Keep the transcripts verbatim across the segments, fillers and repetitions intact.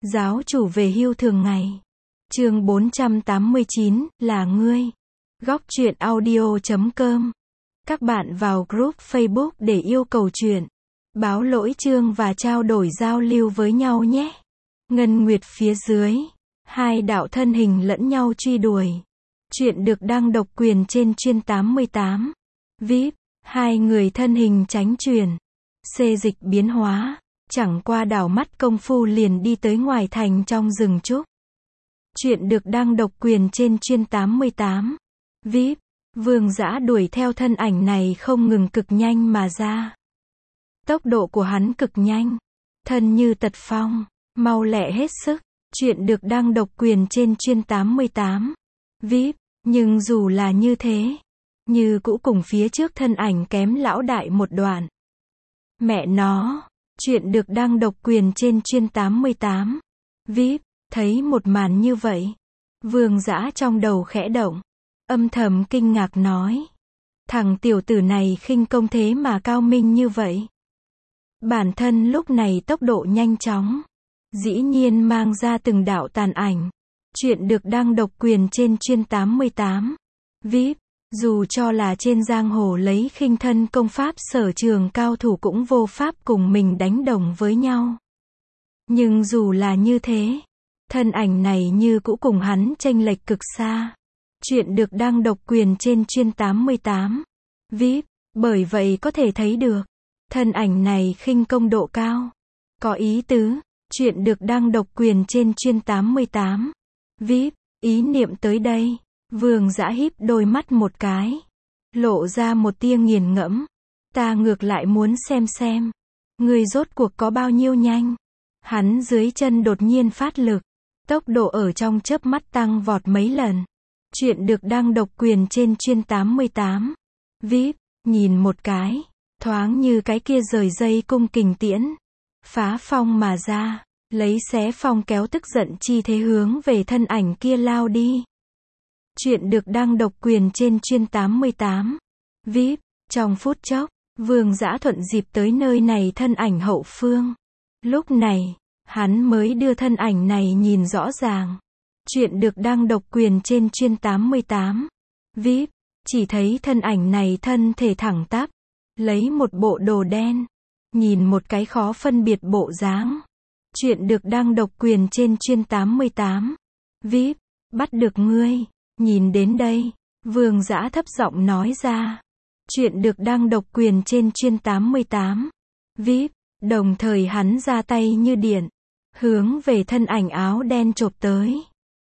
Giáo chủ về hưu thường ngày. Chương bốn trăm tám mươi chín, là ngươi. Góc truyện audio chấm com. Các bạn vào group Facebook để yêu cầu truyện, báo lỗi chương và trao đổi giao lưu với nhau nhé. Ngân Nguyệt phía dưới. Hai đạo thân hình lẫn nhau truy đuổi. Chuyện được đăng độc quyền trên chuyên tám mươi tám. vê i pê. Hai người thân hình tránh truyền. Xê dịch biến hóa. Chẳng qua đảo mắt công phu liền đi tới ngoài thành trong rừng trúc. Chuyện được đăng độc quyền trên chuyên tám mươi tám. vê i pê. Vương Dã đuổi theo thân ảnh này không ngừng cực nhanh mà ra. Tốc độ của hắn cực nhanh. Thân như tật phong. Mau lẹ hết sức. Chuyện được đăng độc quyền trên chuyên tám mươi tám. vê i pê. Nhưng dù là như thế, như cũ cùng phía trước thân ảnh kém lão đại một đoạn. Mẹ nó. Chuyện được đăng độc quyền trên chuyên tám mươi tám. vê i pê. Thấy một màn như vậy, Vương Dã trong đầu khẽ động, âm thầm kinh ngạc nói: thằng tiểu tử này khinh công thế mà cao minh như vậy. Bản thân lúc này tốc độ nhanh chóng, dĩ nhiên mang ra từng đạo tàn ảnh. Chuyện được đăng độc quyền trên chuyên tám mươi tám. vê i pê. Dù cho là trên giang hồ lấy khinh thân công pháp sở trường cao thủ cũng vô pháp cùng mình đánh đồng với nhau. Nhưng dù là như thế, thân ảnh này như cũ cùng hắn chênh lệch cực xa. Chuyện được đăng độc quyền trên chuyên tám mươi tám. vê i pê. Bởi vậy có thể thấy được, thân ảnh này khinh công độ cao. Có ý tứ. Chuyện được đăng độc quyền trên chuyên tám mươi tám. vê i pê. Ý niệm tới đây, Vương Dã híp đôi mắt một cái, lộ ra một tia nghiền ngẫm. Ta ngược lại muốn xem xem, ngươi rốt cuộc có bao nhiêu nhanh. Hắn dưới chân đột nhiên phát lực, tốc độ ở trong chớp mắt tăng vọt mấy lần. Chuyện được đăng độc quyền trên chuyên tám mươi tám. vê i pê. Nhìn một cái, thoáng như cái kia rời dây cung kình tiễn, phá phong mà ra, lấy xé phong kéo tức giận chi thế hướng về thân ảnh kia lao đi. Chuyện được đăng độc quyền trên chuyên tám mươi tám. vê i pê. Trong phút chốc, Vương Dã thuận dịp tới nơi này thân ảnh hậu phương. Lúc này, hắn mới đưa thân ảnh này nhìn rõ ràng. Chuyện được đăng độc quyền trên chuyên tám mươi tám. vê i pê. Chỉ thấy thân ảnh này thân thể thẳng tắp, lấy một bộ đồ đen, nhìn một cái khó phân biệt bộ dáng. Chuyện được đăng độc quyền trên chuyên tám mươi tám. vê i pê. Bắt được ngươi. Nhìn đến đây, Vương Dã thấp giọng nói ra. Chuyện được đăng độc quyền trên chuyên tám mươi tám. vê i pê. Đồng thời hắn ra tay như điện, hướng về thân ảnh áo đen chộp tới.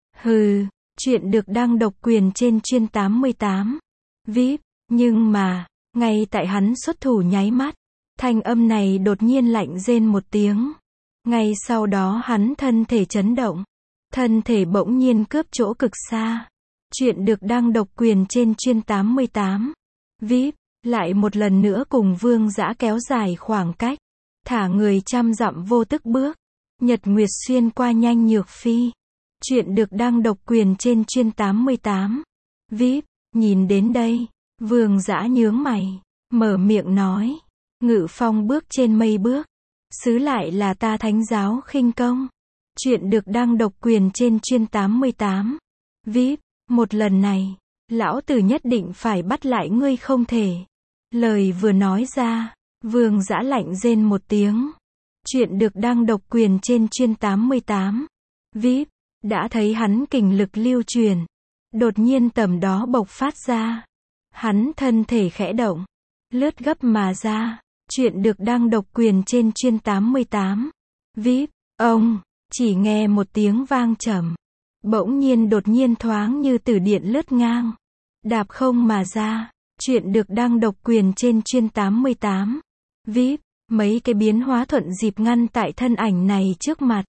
Hừ. Chuyện được đăng độc quyền trên chuyên tám mươi tám. vê i pê. Nhưng mà, ngay tại hắn xuất thủ nháy mắt, thanh âm này đột nhiên lạnh rên một tiếng. Ngay sau đó hắn thân thể chấn động, thân thể bỗng nhiên cướp chỗ cực xa. Chuyện được đăng độc quyền trên chuyên tám mươi tám. vê i pê. Lại một lần nữa cùng Vương Dã kéo dài khoảng cách, thả người trăm dặm vô tức bước. Nhật nguyệt xuyên qua nhanh nhược phi. Chuyện được đăng độc quyền trên chuyên tám mươi tám. vê i pê. Nhìn đến đây, Vương Dã nhướng mày, mở miệng nói: ngự phong bước trên mây bước, xứ lại là ta thánh giáo khinh công. Chuyện được đăng độc quyền trên chuyên tám mươi tám. vê i pê. Một lần này, lão tử nhất định phải bắt lại ngươi không thể. Lời vừa nói ra, Vương Dã lạnh rên một tiếng. Chuyện được đăng độc quyền trên chuyên tám mươi tám. vê i pê. Đã thấy hắn kình lực lưu truyền, đột nhiên tầm đó bộc phát ra. Hắn thân thể khẽ động, lướt gấp mà ra. Chuyện được đăng độc quyền trên chuyên tám mươi tám. vê i pê. Ông, chỉ nghe một tiếng vang trầm, bỗng nhiên đột nhiên thoáng như tử điện lướt ngang, đạp không mà ra. Chuyện được đăng độc quyền trên chuyên tám mươi tám. vê i pê. Mấy cái biến hóa thuận dịp ngăn tại thân ảnh này trước mặt.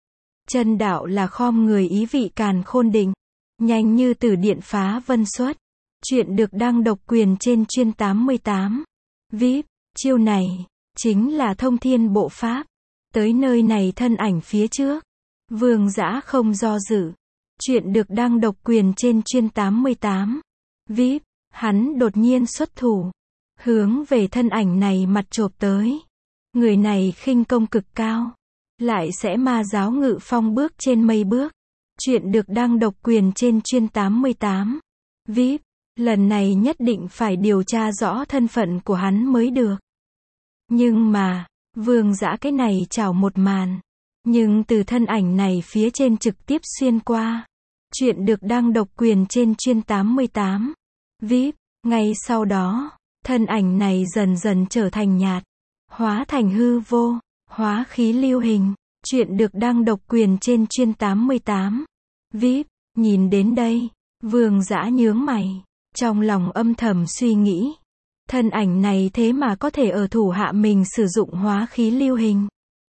Chân đạo là khom người ý vị càn khôn định, nhanh như tử điện phá vân xuất. Chuyện được đăng độc quyền trên chuyên tám mươi tám. vê i pê. Chiêu này chính là thông thiên bộ pháp. Tới nơi này thân ảnh phía trước, Vương Dã không do dự. Chuyện được đăng độc quyền trên chuyên tám mươi tám. vê i pê. Hắn đột nhiên xuất thủ, hướng về thân ảnh này mặt chộp tới. Người này khinh công cực cao, lại sẽ ma giáo ngự phong bước trên mây bước. Chuyện được đăng độc quyền trên chuyên tám mươi tám. vê i pê, lần này nhất định phải điều tra rõ thân phận của hắn mới được. Nhưng mà, Vương Dã cái này chảo một màn. Nhưng từ thân ảnh này phía trên trực tiếp xuyên qua. Chuyện được đăng độc quyền trên chuyên tám mươi tám. vê i pê, ngay sau đó, thân ảnh này dần dần trở thành nhạt. Hóa thành hư vô, hóa khí lưu hình. Chuyện được đăng độc quyền trên chuyên tám mươi tám. vê i pê, nhìn đến đây, Vương Dã nhướng mày. Trong lòng âm thầm suy nghĩ. Thân ảnh này thế mà có thể ở thủ hạ mình sử dụng hóa khí lưu hình.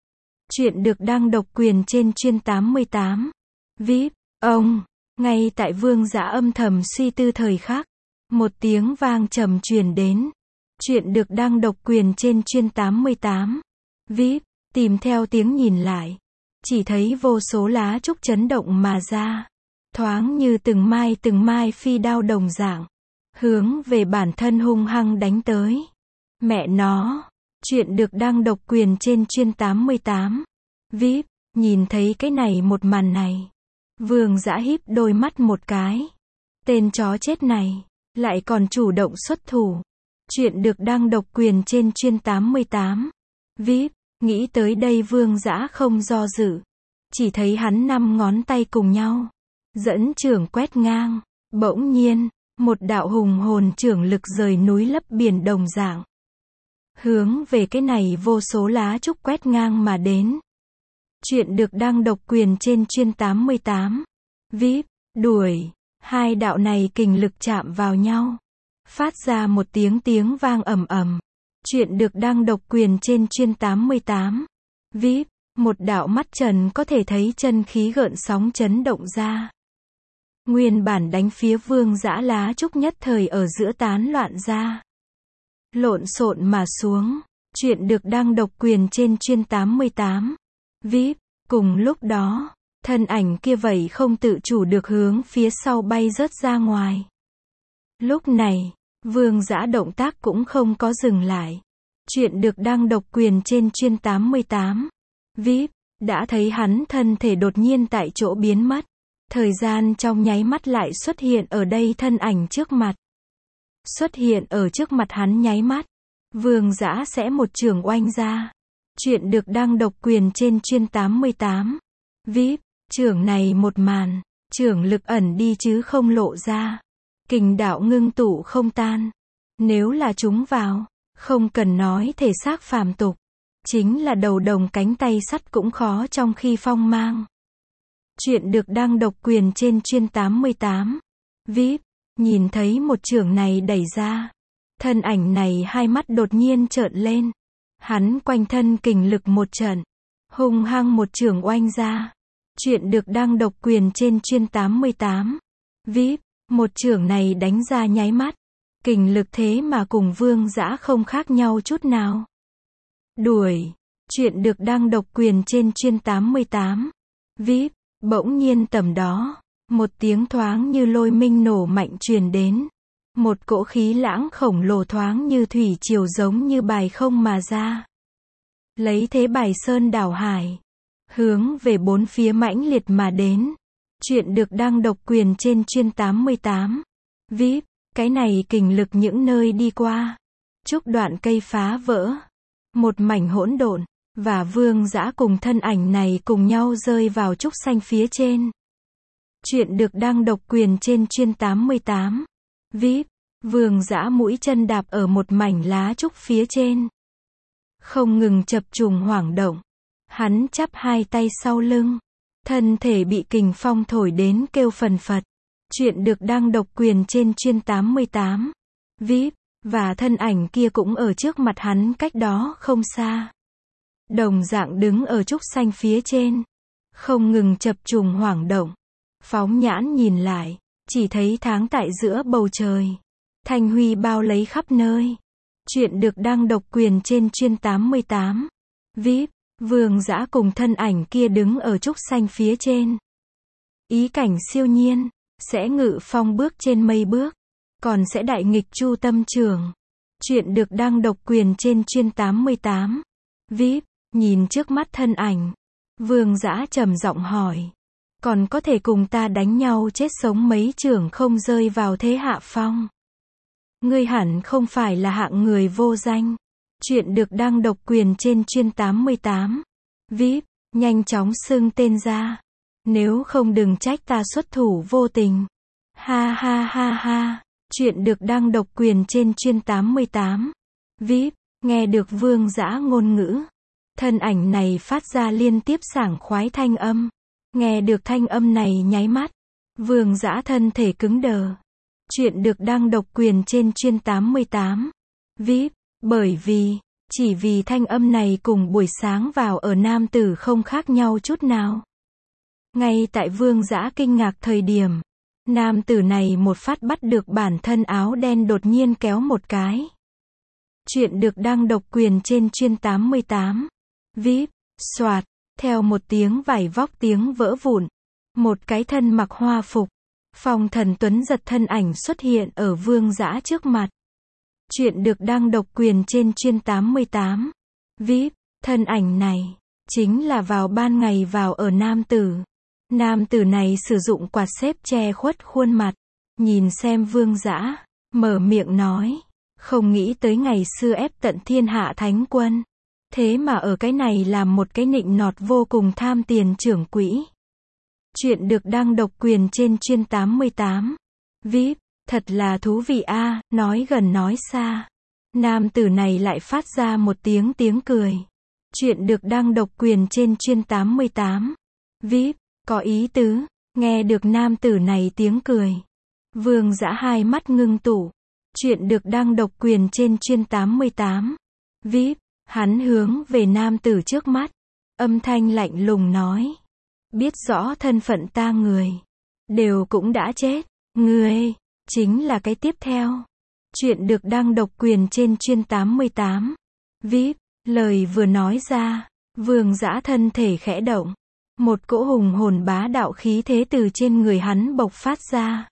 Chuyện được đăng độc quyền trên chuyên tám mươi tám. vê i pê, ông, ngay tại Vương Dã âm thầm suy tư thời khắc. Một tiếng vang trầm truyền đến. Chuyện được đăng độc quyền trên chuyên tám mươi tám. vê i pê, tìm theo tiếng nhìn lại. Chỉ thấy vô số lá trúc chấn động mà ra. Thoáng như từng mai từng mai phi đao đồng dạng. Hướng về bản thân hung hăng đánh tới. Mẹ nó, chuyện được đăng độc quyền trên chuyên tám mươi tám. vê i pê, nhìn thấy cái này một màn này. Vương Dã híp đôi mắt một cái. Tên chó chết này, lại còn chủ động xuất thủ. Chuyện được đăng độc quyền trên chuyên tám mươi tám. vê i pê, nghĩ tới đây Vương Dã không do dự. Chỉ thấy hắn năm ngón tay cùng nhau. Dẫn chưởng quét ngang. Bỗng nhiên, một đạo hùng hồn chưởng lực rời núi lấp biển đồng dạng. Hướng về cái này vô số lá trúc quét ngang mà đến. Chuyện được đăng độc quyền trên chuyên tám mươi tám. vê i pê, đuổi. Hai đạo này kình lực chạm vào nhau. Phát ra một tiếng tiếng vang ầm ầm. Chuyện được đăng độc quyền trên chuyên tám mươi tám. vê i pê, một đạo mắt trần có thể thấy chân khí gợn sóng chấn động ra. Nguyên bản đánh phía Vương Dã lá trúc nhất thời ở giữa tán loạn ra. Lộn xộn mà xuống. Chuyện được đăng độc quyền trên chuyên tám mươi tám. vê i pê, cùng lúc đó, thân ảnh kia vậy không tự chủ được hướng phía sau bay rớt ra ngoài. Lúc này, Vương Dã động tác cũng không có dừng lại. Chuyện được đăng độc quyền trên chuyên tám mươi tám. vê i pê, đã thấy hắn thân thể đột nhiên tại chỗ biến mất. Thời gian trong nháy mắt lại xuất hiện ở đây thân ảnh trước mặt. Xuất hiện ở trước mặt hắn nháy mắt. Vương Dã sẽ một chưởng oanh ra. Chuyện được đăng độc quyền trên chuyên tám mươi tám. vê i pê, chưởng này một màn. Chưởng lực ẩn đi chứ không lộ ra. Kình đạo ngưng tụ không tan. Nếu là chúng vào, không cần nói thể xác phàm tục. Chính là đầu đồng cánh tay sắt cũng khó trong khi phong mang. Chuyện được đăng độc quyền trên chuyên tám mươi tám. vê i pê, nhìn thấy một chưởng này đẩy ra. Thân ảnh này hai mắt đột nhiên trợn lên. Hắn quanh thân kình lực một trận. Hung hăng một chưởng oanh ra. Chuyện được đăng độc quyền trên chuyên tám mươi tám. vê i pê, một chưởng này đánh ra nháy mắt. Kình lực thế mà cùng Vương Dã không khác nhau chút nào. Đuổi. Chuyện được đăng độc quyền trên chuyên tám mươi tám. vê i pê, bỗng nhiên tầm đó. Một tiếng thoáng như lôi minh nổ mạnh truyền đến. Một cỗ khí lãng khổng lồ thoáng như thủy triều giống như bài không mà ra. Lấy thế bài sơn đảo hải. Hướng về bốn phía mãnh liệt mà đến. Chuyện được đăng độc quyền trên chuyên tám mươi tám. vê i pê, cái này kình lực những nơi đi qua. Trúc đoạn cây phá vỡ. Một mảnh hỗn độn. Và Vương Dã cùng thân ảnh này cùng nhau rơi vào trúc xanh phía trên. Chuyện được đăng độc quyền trên chuyên tám mươi tám. vê i pê, Vương Dã mũi chân đạp ở một mảnh lá trúc phía trên. Không ngừng chập trùng hoảng động. Hắn chắp hai tay sau lưng. Thân thể bị kình phong thổi đến kêu phần phật. Chuyện được đăng độc quyền trên chuyên tám mươi tám. vê i pê, và thân ảnh kia cũng ở trước mặt hắn cách đó không xa. Đồng dạng đứng ở trúc xanh phía trên. Không ngừng chập trùng hoảng động. Phóng nhãn nhìn lại. Chỉ thấy tháng tại giữa bầu trời. Thanh huy bao lấy khắp nơi. Chuyện được đăng độc quyền trên chuyên tám mươi tám. vê i pê, Vương Dã cùng thân ảnh kia đứng ở trúc xanh phía trên. Ý cảnh siêu nhiên. Sẽ ngự phong bước trên mây bước. Còn sẽ đại nghịch chu tâm trường. Chuyện được đăng độc quyền trên chuyên tám mươi tám. vê i pê, nhìn trước mắt thân ảnh. Vương Dã trầm giọng hỏi. Còn có thể cùng ta đánh nhau chết sống mấy trưởng không rơi vào thế hạ phong. Ngươi hẳn không phải là hạng người vô danh. Chuyện được đăng độc quyền trên chuyên tám mươi tám. vê i pê, nhanh chóng xưng tên ra. Nếu không đừng trách ta xuất thủ vô tình. Ha ha ha ha. Chuyện được đăng độc quyền trên chuyên tám mươi tám. vê i pê, nghe được Vương Dã ngôn ngữ. Thân ảnh này phát ra liên tiếp sảng khoái thanh âm. Nghe được thanh âm này nháy mắt. Vương Dã thân thể cứng đờ. Chuyện được đăng độc quyền trên chuyên tám mươi tám. vê i pê, bởi vì, chỉ vì thanh âm này cùng buổi sáng vào ở nam tử không khác nhau chút nào. Ngay tại Vương Dã kinh ngạc thời điểm, nam tử này một phát bắt được bản thân áo đen đột nhiên kéo một cái. Chuyện được đăng độc quyền trên chuyên tám mươi tám. vê i pê, soạt, theo một tiếng vải vóc tiếng vỡ vụn. Một cái thân mặc hoa phục. Phong Thần Tuấn giật thân ảnh xuất hiện ở Vương Dã trước mặt. Chuyện được đăng độc quyền trên chuyên tám mươi tám. vê i pê, thân ảnh này, chính là vào ban ngày vào ở nam tử. Nam tử này sử dụng quạt xếp che khuất khuôn mặt. Nhìn xem Vương Dã, mở miệng nói. Không nghĩ tới ngày xưa ép tận thiên hạ thánh quân. Thế mà ở cái này làm một cái nịnh nọt vô cùng tham tiền trưởng quỹ. Chuyện được đăng độc quyền trên chuyên tám mươi tám. vê i pê, thật là thú vị a, à, nói gần nói xa. Nam tử này lại phát ra một tiếng tiếng cười. Chuyện được đăng độc quyền trên chuyên tám mươi tám. vê i pê, có ý tứ, nghe được nam tử này tiếng cười. Vương Dã hai mắt ngưng tụ. Chuyện được đăng độc quyền trên chuyên tám mươi tám. vê i pê, hắn hướng về nam tử trước mắt. Âm thanh lạnh lùng nói. Biết rõ thân phận ta người. Đều cũng đã chết. Ngươi, chính là cái tiếp theo. Chuyện được đăng độc quyền trên chuyên tám mươi tám. vê i pê, lời vừa nói ra. Vương Dã thân thể khẽ động. Một cỗ hùng hồn bá đạo khí thế từ trên người hắn bộc phát ra.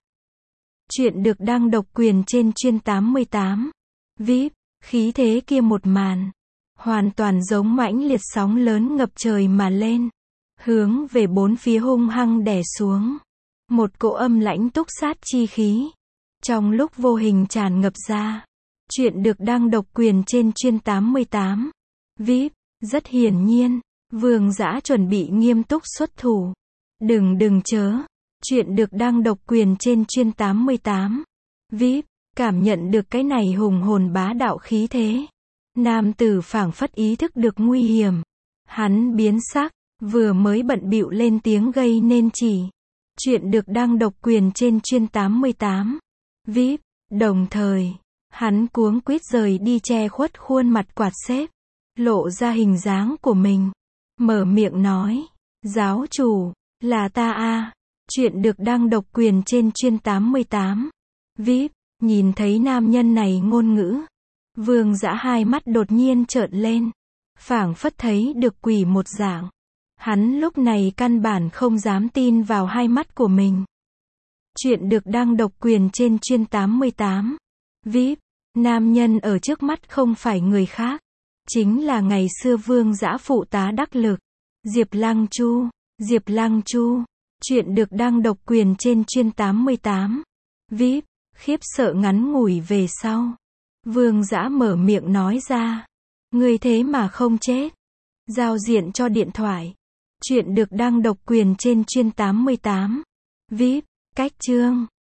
Chuyện được đăng độc quyền trên chuyên tám mươi tám. vê i pê, khí thế kia một màn. Hoàn toàn giống mãnh liệt sóng lớn ngập trời mà lên. Hướng về bốn phía hung hăng đè xuống. Một cỗ âm lãnh túc sát chi khí. Trong lúc vô hình tràn ngập ra. Chuyện được đăng độc quyền trên chuyên tám mươi tám. vê i pê, rất hiển nhiên. Vương Dã chuẩn bị nghiêm túc xuất thủ. Đừng đừng chớ. Chuyện được đăng độc quyền trên chuyên tám mươi tám. vê i pê, cảm nhận được cái này hùng hồn bá đạo khí thế. Nam tử phảng phất ý thức được nguy hiểm. Hắn biến sắc, vừa mới bận bịu lên tiếng gây nên chỉ. Chuyện được đăng độc quyền trên chuyên tám mươi tám. vê i pê, đồng thời, hắn cuống quýt rời đi che khuất khuôn mặt quạt xếp. Lộ ra hình dáng của mình. Mở miệng nói. Giáo chủ, là ta a. Chuyện được đăng độc quyền trên chuyên tám mươi tám. vê i pê, nhìn thấy nam nhân này ngôn ngữ. Vương Dã hai mắt đột nhiên trợn lên. Phảng phất thấy được quỷ một dạng. Hắn lúc này căn bản không dám tin vào hai mắt của mình. Chuyện được đăng độc quyền trên chuyên tám mươi tám. vê i pê, nam nhân ở trước mắt không phải người khác. Chính là ngày xưa Vương Dã phụ tá đắc lực. Diệp Lăng Chu. Diệp Lăng Chu. Chuyện được đăng độc quyền trên chuyên tám mươi tám. vê i pê, khiếp sợ ngắn ngủi về sau. Vương Dã mở miệng nói ra. Ngươi thế mà không chết. Giao diện cho điện thoại. Chuyện được đăng độc quyền trên chuyên tám mươi tám. vê i pê, cách chương.